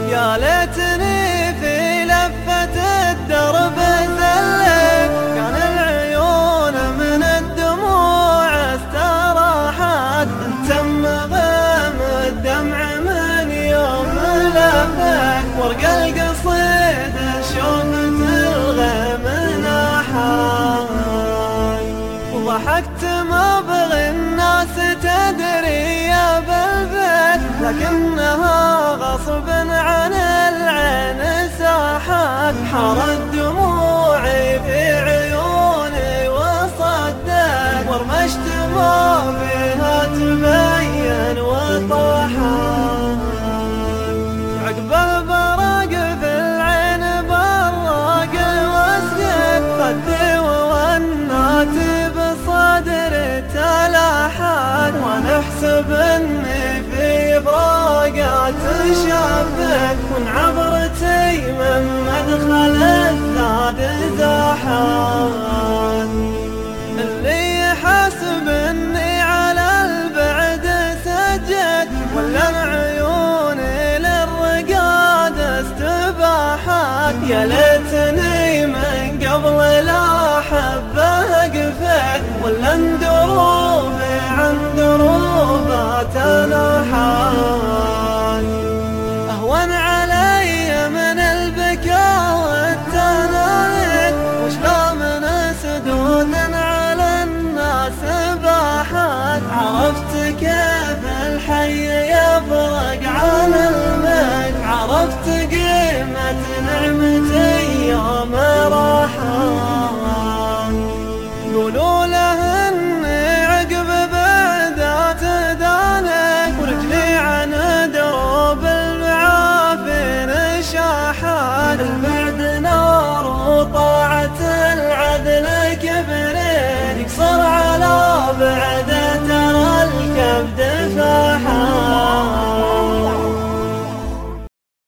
يا ليتني في لفة الدرب زلت، كان العيون من الدموع استراحت، تم غيم الدمع من يوم لفت، ورق القصيد شوفت الغيم ناحت، وضحكت ما بغي الناس تدري يا بالبيت، لكنها غصب عن العين ساحت، حارت دموعي في عيوني وصدت، ورمشت ما فيها تبين وطاحت، عقب البرق في العين براق واسقت، خدي ووناتي بصدري تلاحت، وانا احسب اني في فراقات شافت، وانعبرتي من مدخل الزاد زاحت، اللي يحسب اني على البعد سجد، ولا عيوني للرقاد استباحت، يا ليتني من قبل لا احبه قفت، ولا دروبي عن دروبه تنحت، اهون علي من البكاء والتنايد، وشلا من سدود على الناس باحت، عرفت كيف الحي يفرق عن الميت، عرفت قيمة نعمتي يوم راحت، قولوا له اني عقب بعدات دانك، ورجلي عن دروب المعافين شاحت، البعد نار وطاعة العدل كبرين، يكسر